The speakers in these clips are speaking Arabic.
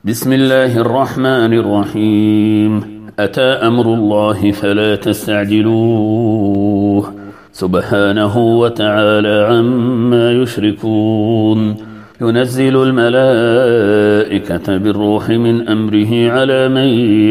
بسم الله الرحمن الرحيم. أتى أمر الله فلا تستعجلوه سبحانه وتعالى عما يشركون. ينزل الملائكة بالروح من أمره على من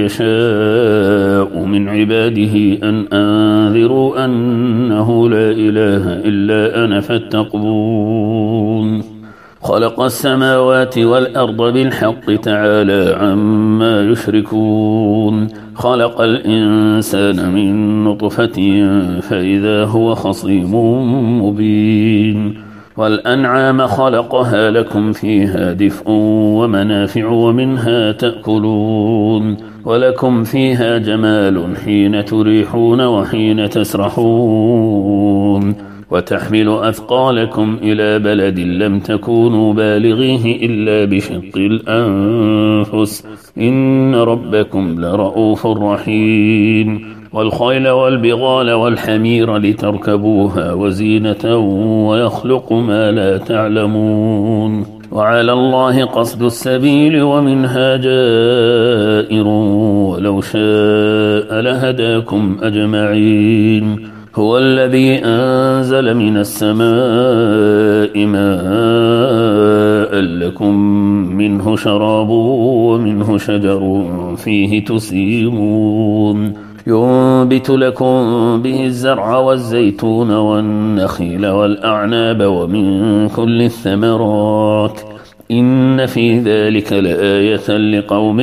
يشاء من عباده أن أنذروا أنه لا إله إلا أنا فاتقون. خلق السماوات والأرض بالحق تعالى عما يشركون. خلق الإنسان من نطفة فإذا هو خصيم مبين. والأنعام خلقها لكم فيها دفء ومنافع ومنها تأكلون ولكم فيها جمال حين تريحون وحين تسرحون وتحمل أثقالكم إلى بلد لم تكونوا بالغيه إلا بشق الأنفس إن ربكم لرؤوف رحيم. والخيل والبغال والحمير لتركبوها وزينة ويخلق ما لا تعلمون. وعلى الله قصد السبيل ومنها جائر ولو شاء لهداكم أجمعين. هو الذي أنزل من السماء ماء لكم منه شراب ومنه شجر فيه تسيمون. ينبت لكم به الزرع والزيتون والنخيل والأعناب ومن كل الثمرات إن في ذلك لآية لقوم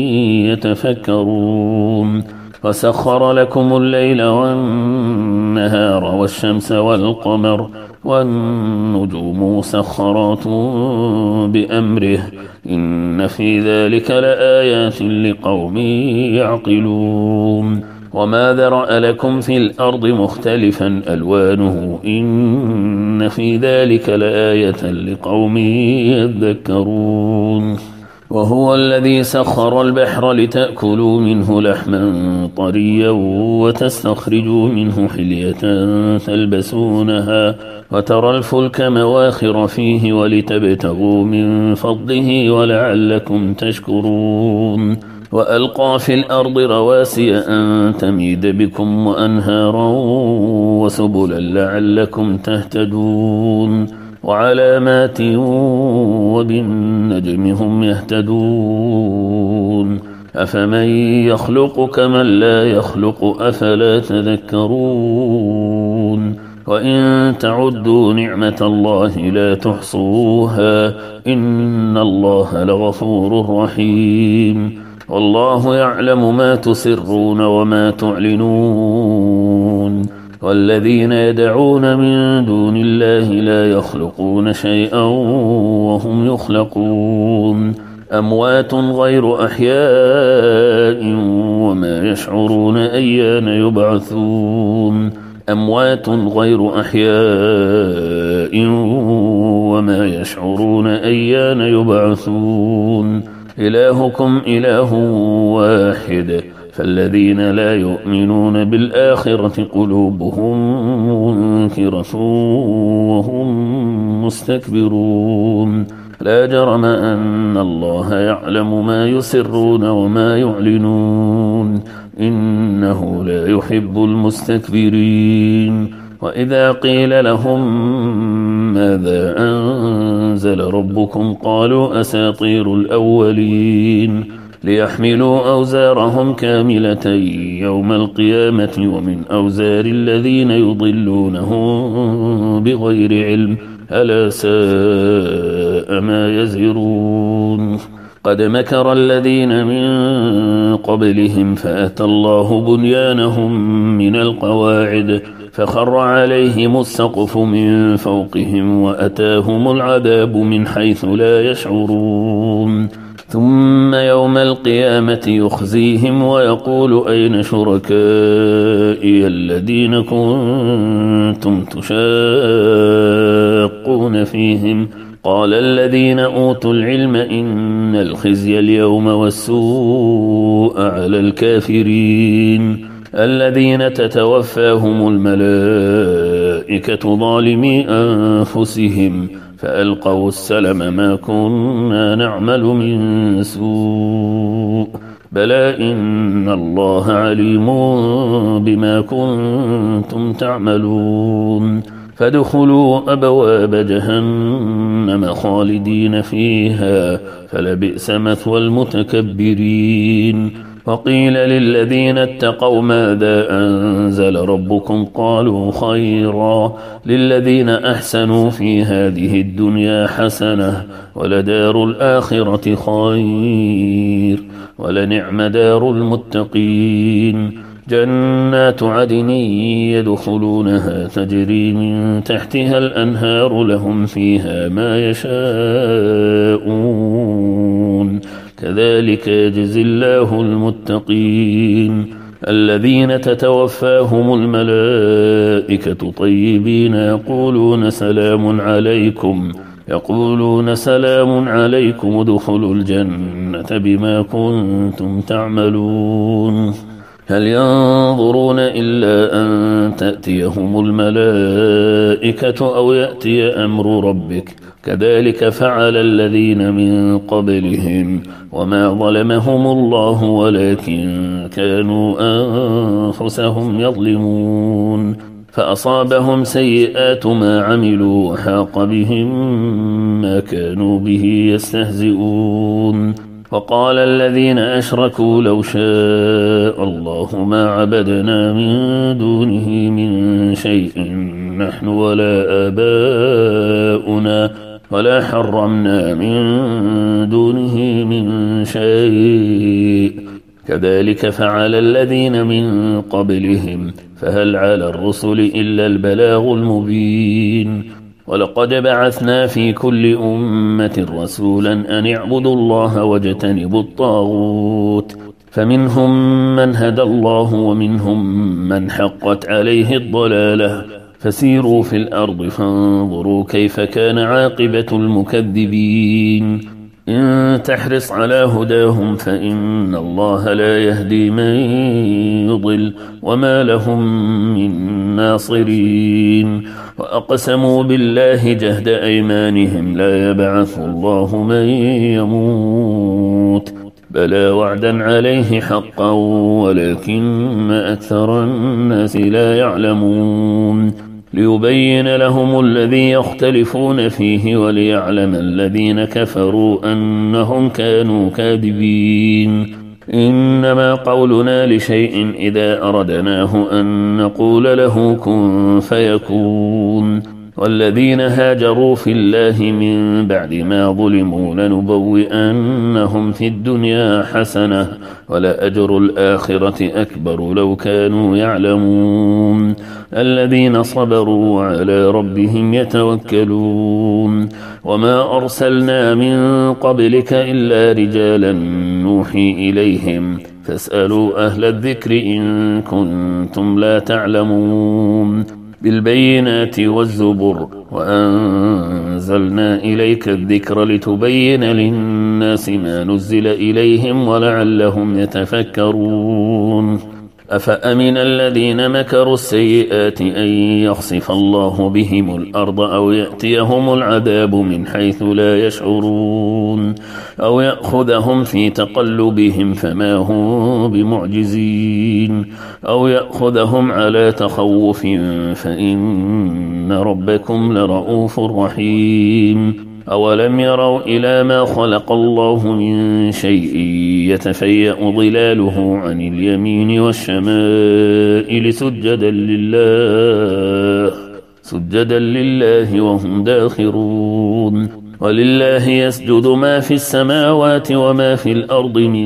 يتفكرون. وسخر لكم الليل والنهار والشمس والقمر والنجوم مسخرات بأمره إن في ذلك لآيات لقوم يعقلون. وما ذرأ لكم في الأرض مختلفا ألوانه إن في ذلك لآية لقوم يذكرون. وهو الذي سخر البحر لتأكلوا منه لحما طريا وتستخرجوا منه حلية تلبسونها وترى الفلك مواخر فيه ولتبتغوا من فضله ولعلكم تشكرون. وألقى في الأرض رواسي أن تميد بكم وأنهارا وسبلا لعلكم تهتدون. وعلامات وبالنجم هم يهتدون. أفمن يخلق كمن لا يخلق أفلا تذكرون. وإن تعدوا نعمة الله لا تحصوها إن الله لغفور رحيم. والله يعلم ما تسرون وما تعلنون. والذين يدعون من دون الله لا يخلقون شيئا وهم يخلقون. أموات غير أحياء وما يشعرون أيان يبعثون. أموات غير أحياء وما يشعرون أيان يبعثون. إلهكم إله واحد فالذين لا يؤمنون بالآخرة قلوبهم منكرة وهم مستكبرون. لا جرم أن الله يعلم ما يسرون وما يعلنون إنه لا يحب المستكبرين. وإذا قيل لهم ماذا أنزل ربكم قالوا أساطير الأولين ليحملوا أوزارهم كاملة يوم القيامة ومن أوزار الذين يضلونهم بغير علم ألا ساء ما يزرون. قد مكر الذين من قبلهم فأتى الله بنيانهم من القواعد فخر عليهم السقف من فوقهم وأتاهم العذاب من حيث لا يشعرون. ثم يوم القيامة يخزيهم ويقول أين شركائي الذين كنتم تشاقون فيهم قال الذين أوتوا العلم إن الخزي اليوم والسوء على الكافرين الذين تتوفاهم الملائكة الملائكة ظالمي أنفسهم فألقوا السلم ما كنا نعمل من سوء بلى إن الله عليم بما كنتم تعملون فادخلوا أبواب جهنم خالدين فيها فلبئس مثوى المتكبرين وقيل للذين اتقوا ماذا أنزل ربكم قالوا خيرا للذين أحسنوا في هذه الدنيا حسنة ولدار الآخرة خير ولنعم دار المتقين جنات عدن يدخلونها تجري من تحتها الأنهار لهم فيها ما يشاءون كذلك يجزي الله المتقين الذين تتوفاهم الملائكة طيبين يقولون سلام عليكم ادخلوا الجنة بما كنتم تعملون هل ينظرون إلا أن تأتيهم الملائكة أو يأتي أمر ربك كذلك فعل الذين من قبلهم وما ظلمهم الله ولكن كانوا أنفسهم يظلمون فأصابهم سيئات ما عملوا وحاق بهم ما كانوا به يستهزئون وقال الذين أشركوا لو شاء الله ما عبدنا من دونه من شيء نحن ولا آباؤنا ولا حرمنا من دونه من شيء كذلك فعل الذين من قبلهم فهل على الرسل إلا البلاغ المبين ولقد بعثنا في كل أمة رسولا أن اعبدوا الله واجتنبوا الطاغوت فمنهم من هدى الله ومنهم من حقت عليه الضلالة فسيروا في الأرض فانظروا كيف كان عاقبة المكذبين إن تحرص على هداهم فإن الله لا يهدي من يضل وما لهم من ناصرين وأقسموا بالله جهد أيمانهم لا يبعث الله من يموت بلى وعدا عليه حقا ولكن أكثر الناس لا يعلمون ليبين لهم الذي يختلفون فيه وليعلم الذين كفروا أنهم كانوا كاذبين إنما قولنا لشيء إذا أردناه أن نقول له كن فيكون والذين هاجروا في الله من بعد ما ظلموا لنبوئنهم في الدنيا حسنة ولأجر الآخرة أكبر لو كانوا يعلمون الذين صبروا وعلى ربهم يتوكلون وما أرسلنا من قبلك إلا رجالا نوحي إليهم فاسألوا أهل الذكر إن كنتم لا تعلمون بالبينات والزبر وأنزلنا إليك الذكر لتبين للناس ما نزل إليهم ولعلهم يتفكرون أفأمن الذين مكروا السيئات أن يخسف الله بهم الأرض أو يأتيهم العذاب من حيث لا يشعرون أو يأخذهم في تقلبهم فما هم بمعجزين أو يأخذهم على تخوف فإن ربكم لرؤوف رحيم أولم يروا إلى ما خلق الله من شيء يتفيأ ظلاله عن اليمين والشمائل سجدا لله وهم داخرون ولله يسجد ما في السماوات وما في الأرض من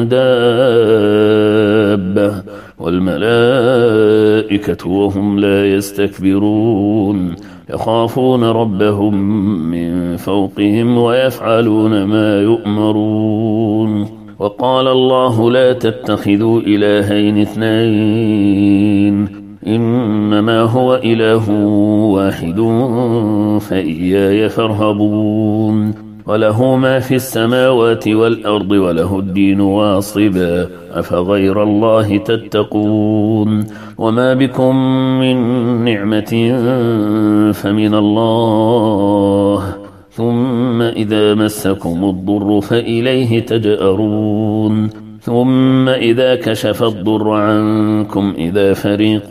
دابة والملائكة وهم لا يستكبرون يخافون ربهم من فوقهم ويفعلون ما يؤمرون وقال الله لا تتخذوا إلهين اثنين إنما هو إله واحد فإياي فارهبون وله ما في السماوات والأرض وله الدين واصبا أفغير الله تتقون وما بكم من نعمة فمن الله ثم إذا مسكم الضر فإليه تجأرون ثم إذا كشف الضر عنكم إذا فريق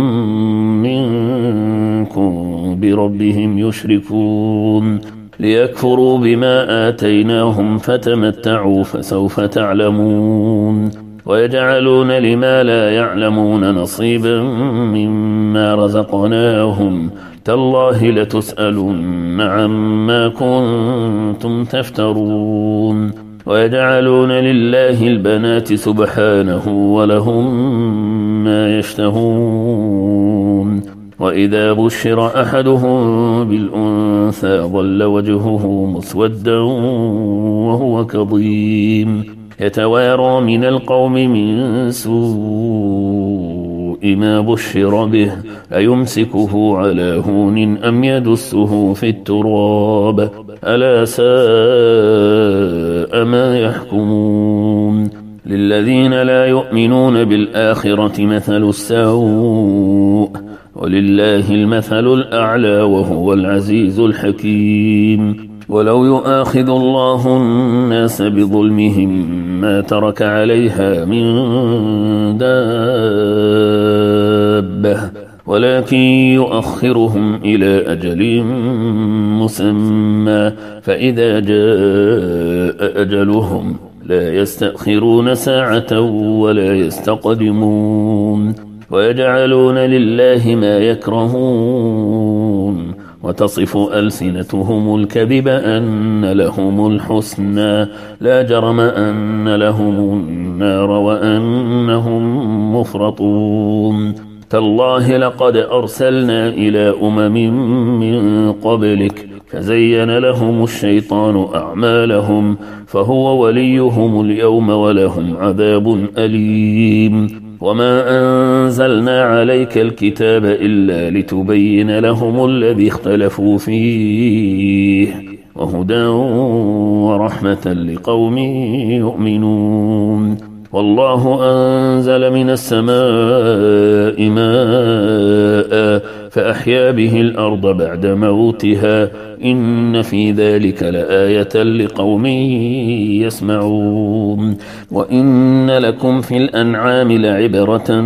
منكم بربهم يشركون ليكفروا بما آتيناهم فتمتعوا فسوف تعلمون ويجعلون لما لا يعلمون نصيبا مما رزقناهم تالله لتسألن عما كنتم تفترون ويجعلون لله البنات سبحانه ولهم ما يشتهون وإذا بشر أحدهم بالأنثى ظل وجهه مسودا وهو كظيم يتوارى من القوم من سوء ما بشر به أيمسكه على هون أم يدسه في التراب ألا ساء ما يحكمون للذين لا يؤمنون بالآخرة مثل السوء ولله المثل الأعلى وهو العزيز الحكيم ولو يؤاخذ الله الناس بظلمهم ما ترك عليها من دابة ولكن يؤخرهم إلى أجل مسمى فإذا جاء أجلهم لا يستأخرون ساعة ولا يستقدمون ويجعلون لله ما يكرهون وتصف ألسنتهم الكذب أن لهم الحسنى لا جرم أن لهم النار وأنهم مفرطون تالله لقد أرسلنا إلى من قبلك فزين لهم الشيطان أعمالهم فهو وليهم اليوم ولهم عذاب أليم وما أنزلنا عليك الكتاب إلا لتبين لهم الذي اختلفوا فيه وهدى ورحمة لقوم يؤمنون والله أنزل من السماء ماء فأحيا به الأرض بعد موتها إن في ذلك لآية لقوم يسمعون وإن لكم في الأنعام لعبرة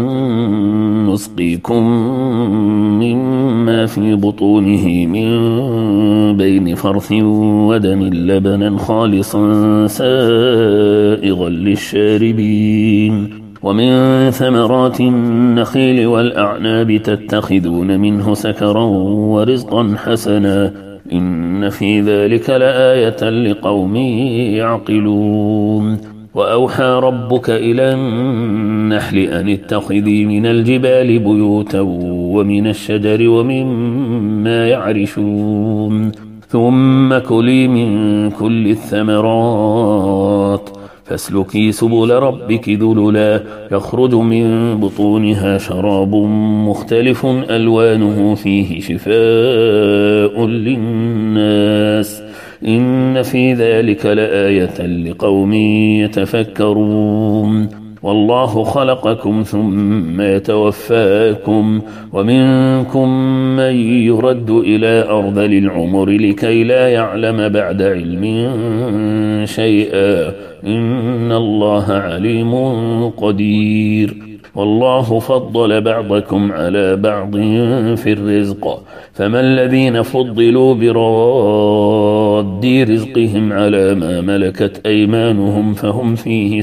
نسقيكم مما في بطونه من بين فرث ودم لبنا خالصا سائغا للشاربين ومن ثمرات النخيل والأعناب تتخذون منه سكرا ورزقا حسنا إن في ذلك لآية لقوم يعقلون وأوحى ربك إلى النحل أن اتخذي من الجبال بيوتا ومن الشجر ومما يعرشون ثم كلي من كل الثمرات فاسلكي سبل ربك ذللا يخرج من بطونها شراب مختلف ألوانه فيه شفاء للناس إن في ذلك لآية لقوم يتفكرون والله خلقكم ثم يتوفاكم ومنكم من يرد إلى أرذل العمر لكي لا يعلم بعد علم شيئا إن الله عليم قدير والله فضل بعضكم على بعض في الرزق فما الذين فضلوا براد رزقهم على ما ملكت أيمانهم فهم فيه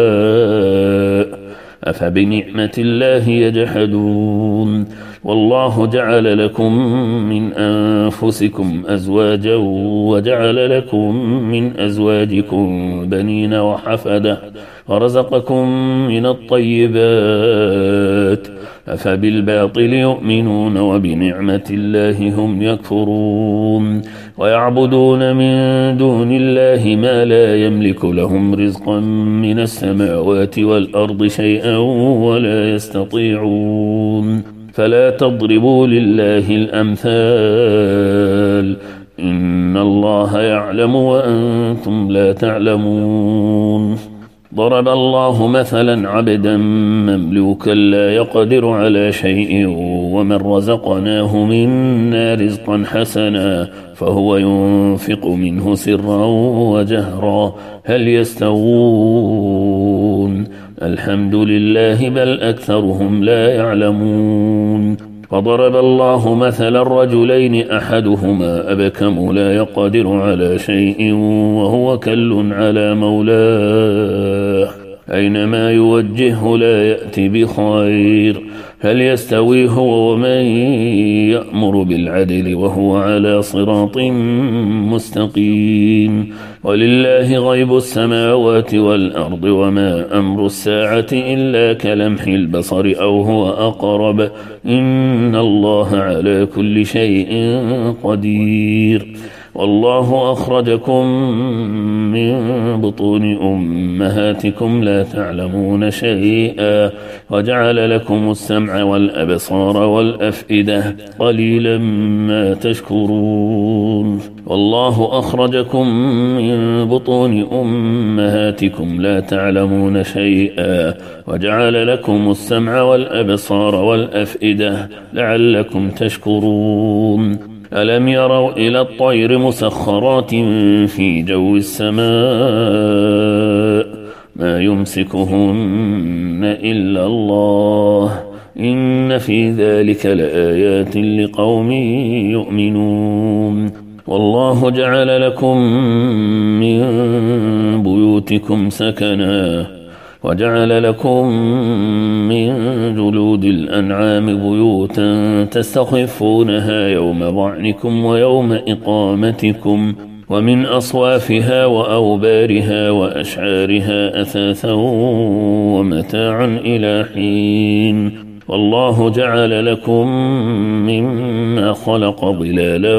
سواء أفبنعمة الله يجحدون والله جعل لكم من أنفسكم أزواجا وجعل لكم من أزواجكم بنين وحفدة ورزقكم من الطيبات أفبالباطل يؤمنون وبنعمة الله هم يكفرون ويعبدون من دون الله ما لا يملك لهم رزقا من السماوات والأرض شيئا ولا يستطيعون فلا تضربوا لله الأمثال إن الله يعلم وأنتم لا تعلمون. ضرب الله مثلا عبدا مملوكا لا يقدر على شيء ومن رزقناه منا رزقا حسنا فهو ينفق منه سرا وجهرا هل يستوون؟ الحمد لله بل أكثرهم لا يعلمون. فضرب الله مثلا رجلين أحدهما أبكم لا يقدر على شيء وهو كل على مولاه أينما يوجهه لا يأتي بخير هل يستوي هو ومن يأمر بالعدل وهو على صراط مستقيم. ولله غيب السماوات والأرض وما أمر الساعة إلا كلمح البصر أو هو أقرب إن الله على كل شيء قدير. والله أخرجكم من بطون أمهاتكم لا تعلمون شيئا وجعل لكم السمع والأبصار والأفئدة قليلا ما تشكرون. والله أخرجكم من بطون أمهاتكم لا تعلمون شيئا وجعل لكم السمع والأبصار والأفئدة لعلكم تشكرون. ألم يروا إلى الطير مسخرات في جو السماء ما يمسكهن إلا الله إن في ذلك لآيات لقوم يؤمنون. والله جعل لكم من بيوتكم سكنا وجعل لكم من جلود الأنعام بيوتا تستخفونها يوم ظعنكم ويوم إقامتكم ومن أصوافها وأوبارها وأشعارها أثاثا ومتاعا إلى حين. والله جعل لكم مما خلق ظلالا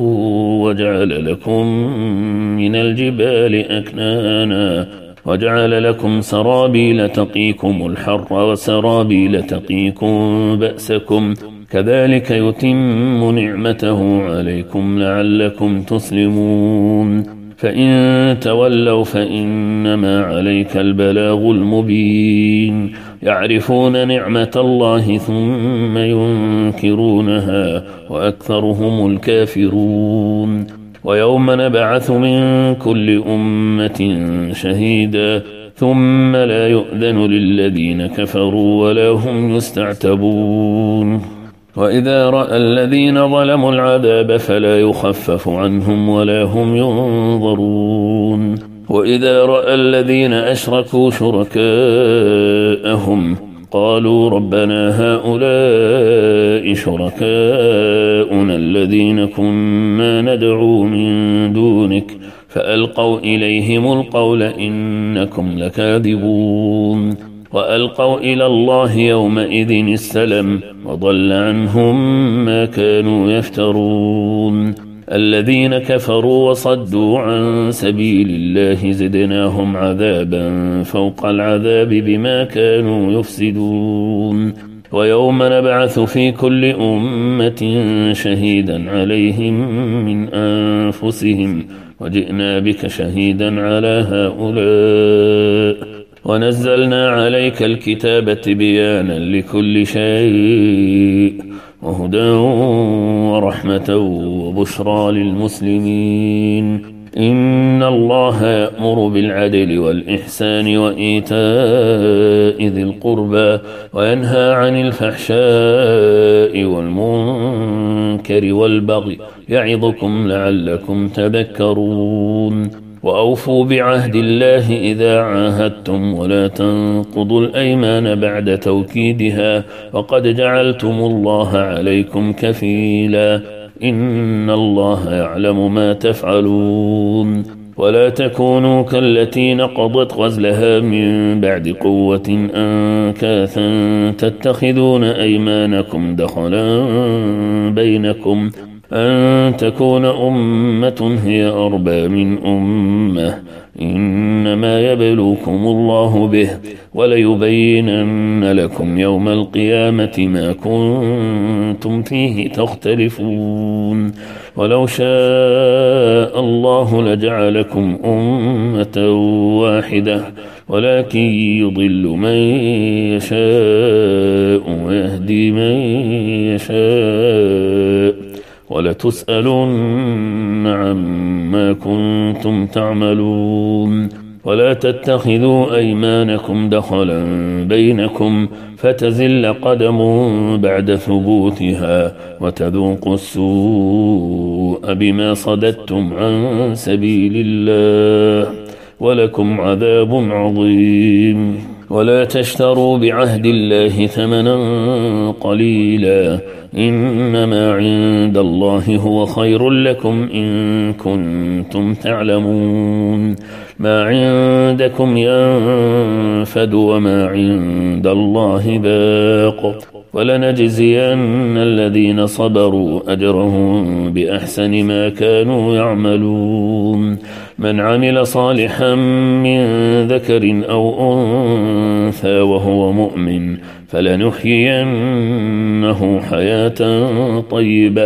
وجعل لكم من الجبال أكنانا وجعل لكم سرابيل تقيكم الحر وسرابيل تقيكم بأسكم كذلك يتم نعمته عليكم لعلكم تسلمون. فإن تولوا فإنما عليك البلاغ المبين. يعرفون نعمة الله ثم ينكرونها وأكثرهم الكافرون. ويوم نبعث من كل أمة شهيدا ثم لا يؤذن للذين كفروا ولا هم يستعتبون. وإذا رأى الذين ظلموا العذاب فلا يخفف عنهم ولا هم ينظرون. وإذا رأى الذين أشركوا شركاءهم قالوا ربنا هؤلاء شركاؤنا الذين كنا ندعو من دونك فألقوا إليهم القول إنكم لكاذبون. وألقوا إلى الله يومئذ السلم وضل عنهم ما كانوا يفترون. الذين كفروا وصدوا عن سبيل الله زدناهم عذابا فوق العذاب بما كانوا يفسدون. ويوم نبعث في كل أمة شهيدا عليهم من أنفسهم وجئنا بك شهيدا على هؤلاء ونزلنا عليك الكتاب تبيانا لكل شيء وهدى ورحمة وبشرى للمسلمين. إن الله يأمر بالعدل والإحسان وإيتاء ذي القربى وينهى عن الفحشاء والمنكر والبغي يعظكم لعلكم تذكرون. وأوفوا بعهد الله إذا عاهدتم ولا تنقضوا الأيمان بعد توكيدها وقد جعلتم الله عليكم كفيلا إن الله يعلم ما تفعلون. ولا تكونوا كالتي نقضت غزلها من بعد قوة أنكاثا تتخذون أيمانكم دخلا بينكم أن تكون أمة هي أربى من أمة، إنما يبلوكم الله به وليبينن لكم يوم القيامة ما كنتم فيه تختلفون. ولو شاء الله لجعلكم أمة واحدة ولكن يضل من يشاء ويهدي من يشاء ولتسألن عما كنتم تعملون. ولا تتخذوا أيمانكم دخلا بينكم فتزل قدم بعد ثبوتها وتذوقوا السوء بما صددتم عن سبيل الله ولكم عذاب عظيم. ولا تشتروا بعهد الله ثمنا قليلا، إنما عند الله هو خير لكم إن كنتم تعلمون. ما عندكم ينفد وما عند الله باق، ولنجزين الذين صبروا أجرهم بأحسن ما كانوا يعملون. من عمل صالحا من ذكر أو أنثى وهو مؤمن فلنحيينه حياة طيبة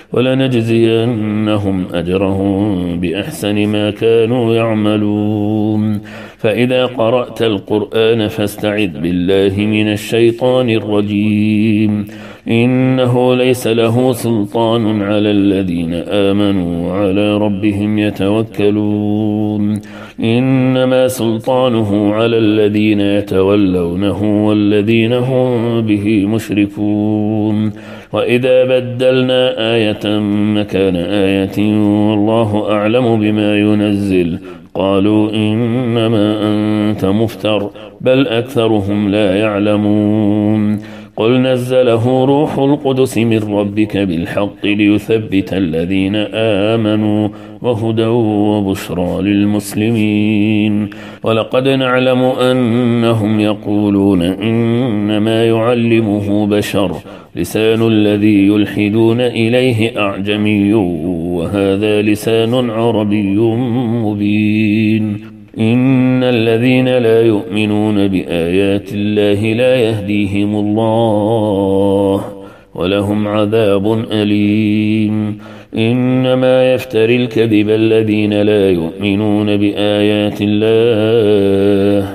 ولنجزينهم أجرهم بأحسن ما كانوا يعملون. فإذا قرأت القرآن فاستعذ بالله من الشيطان الرجيم، إنه ليس له سلطان على الذين آمنوا وعلى ربهم يتوكلون. إنما سلطانه على الذين يتولونه والذين هم به مشركون. وإذا بدلنا آية مكان آية والله أعلم بما ينزل قالوا إنما أنت مفتر بل أكثرهم لا يعلمون. قل نزله روح القدس من ربك بالحق ليثبت الذين آمنوا وهدى وبشرى للمسلمين. ولقد نعلم أنهم يقولون إنما يعلمه بشر، لسان الذي يلحدون إليه أعجمي وهذا لسان عربي مبين. إن الذين لا يؤمنون بآيات الله لا يهديهم الله ولهم عذاب أليم. إنما يفتري الكذب الذين لا يؤمنون بآيات الله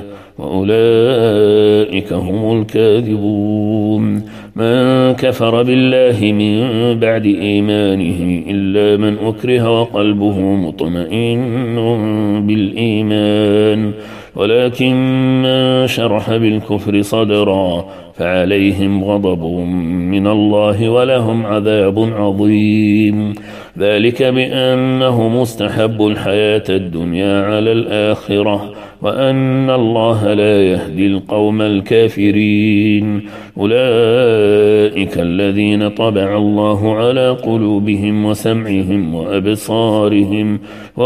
وأولئك هم الكاذبون. من كفر بالله من بعد إيمانه إلا من أكره وقلبه مطمئن بالإيمان، ولكن من شرح بالكفر صدرا فعليهم غضب من الله ولهم عذاب عظيم. ذلك بأنه مستحب الحياة الدنيا على الآخرة وأن الله لا يهدي القوم الكافرين. أولئك الذين طبع الله على قلوبهم وسمعهم وأبصارهم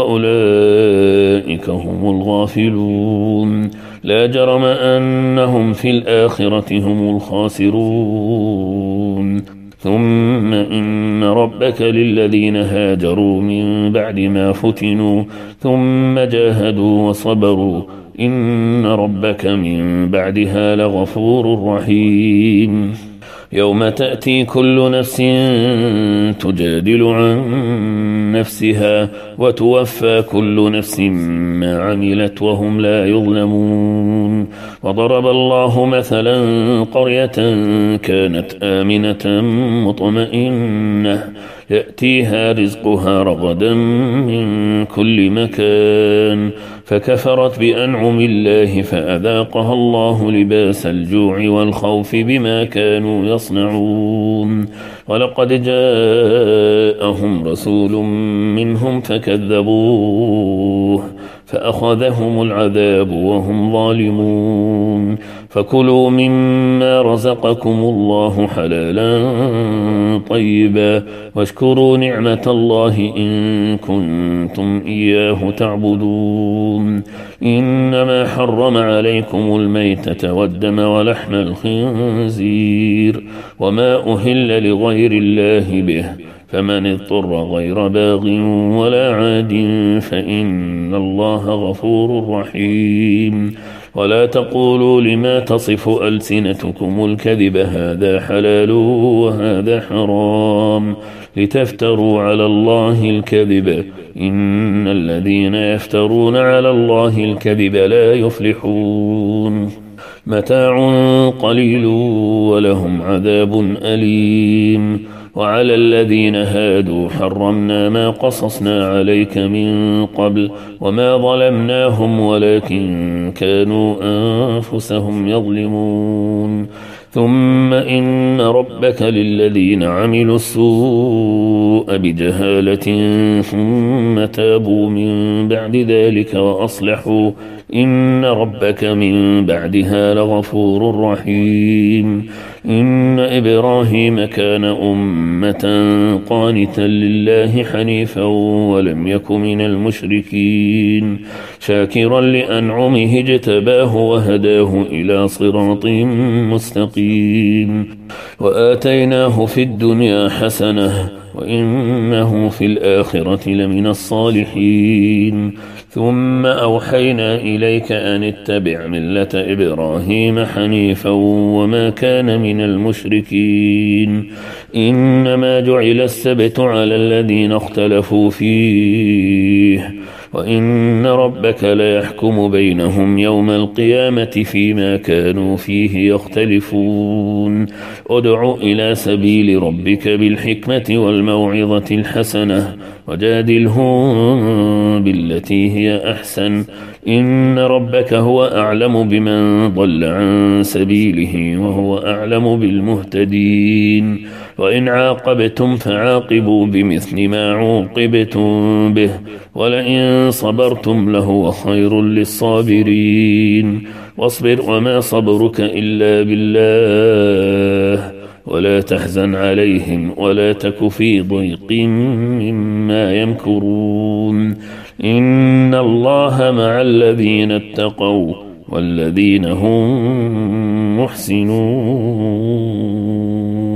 وأولئك هم الغافلون. لا جرم أنهم في الآخرة هم الخاسرون. ثم إن ربك للذين هاجروا من بعد ما فتنوا ثم جاهدوا وصبروا إن ربك من بعدها لغفور رحيم. يوم تأتي كل نفس تجادل عن نفسها وتوفى كل نفس ما عملت وهم لا يظلمون. وضرب الله مثلا قرية كانت آمنة مطمئنة يأتيها رزقها رغدا من كل مكان فكفرت بأنعم الله فأذاقها الله لباس الجوع والخوف بما كانوا يصنعون. ولقد جاءهم رسول منهم فكذبوه فأخذهم العذاب وهم ظالمون. فكلوا مما رزقكم الله حلالا طيبا واشكروا نعمة الله إن كنتم إياه تعبدون. إنما حرم عليكم الميتة والدم ولحم الخنزير وما أهل لغير الله به فمن اضطر غير باغ ولا عاد فإن الله غفور رحيم. ولا تقولوا لما تصف ألسنتكم الكذب هذا حلال وهذا حرام لتفتروا على الله الكذب إن الذين يفترون على الله الكذب لا يفلحون. متاع قليل ولهم عذاب أليم. وعلى الذين هادوا حرمنا ما قصصنا عليك من قبل وما ظلمناهم ولكن كانوا أنفسهم يظلمون. ثم إن ربك للذين عملوا السوء بجهالة ثم تابوا من بعد ذلك وأصلحوا إن ربك من بعدها لغفور رحيم. إن إبراهيم كان أمة قانتا لله حنيفا ولم يك من المشركين شاكرا لأنعمه اجتباه وهداه إلى صراط مستقيم. وآتيناه في الدنيا حسنة وإنه في الآخرة لمن الصالحين. ثم أوحينا إليك أن اتبع ملة إبراهيم حنيفا وما كان من المشركين. إنما جعل السبت على الذين اختلفوا فيه وإن ربك ليحكم بينهم يوم القيامة فيما كانوا فيه يختلفون. ادع إلى سبيل ربك بالحكمة والموعظة الحسنة وجادلهم بالتي هي أحسن إن ربك هو أعلم بمن ضل عن سبيله وهو أعلم بالمهتدين. وإن عاقبتم فعاقبوا بمثل ما عوقبتم به ولئن صبرتم لهو خير للصابرين. واصبر وما صبرك إلا بالله ولا تحزن عليهم ولا تك في ضيق مما يمكرون. إن الله مع الذين اتقوا والذين هم محسنون.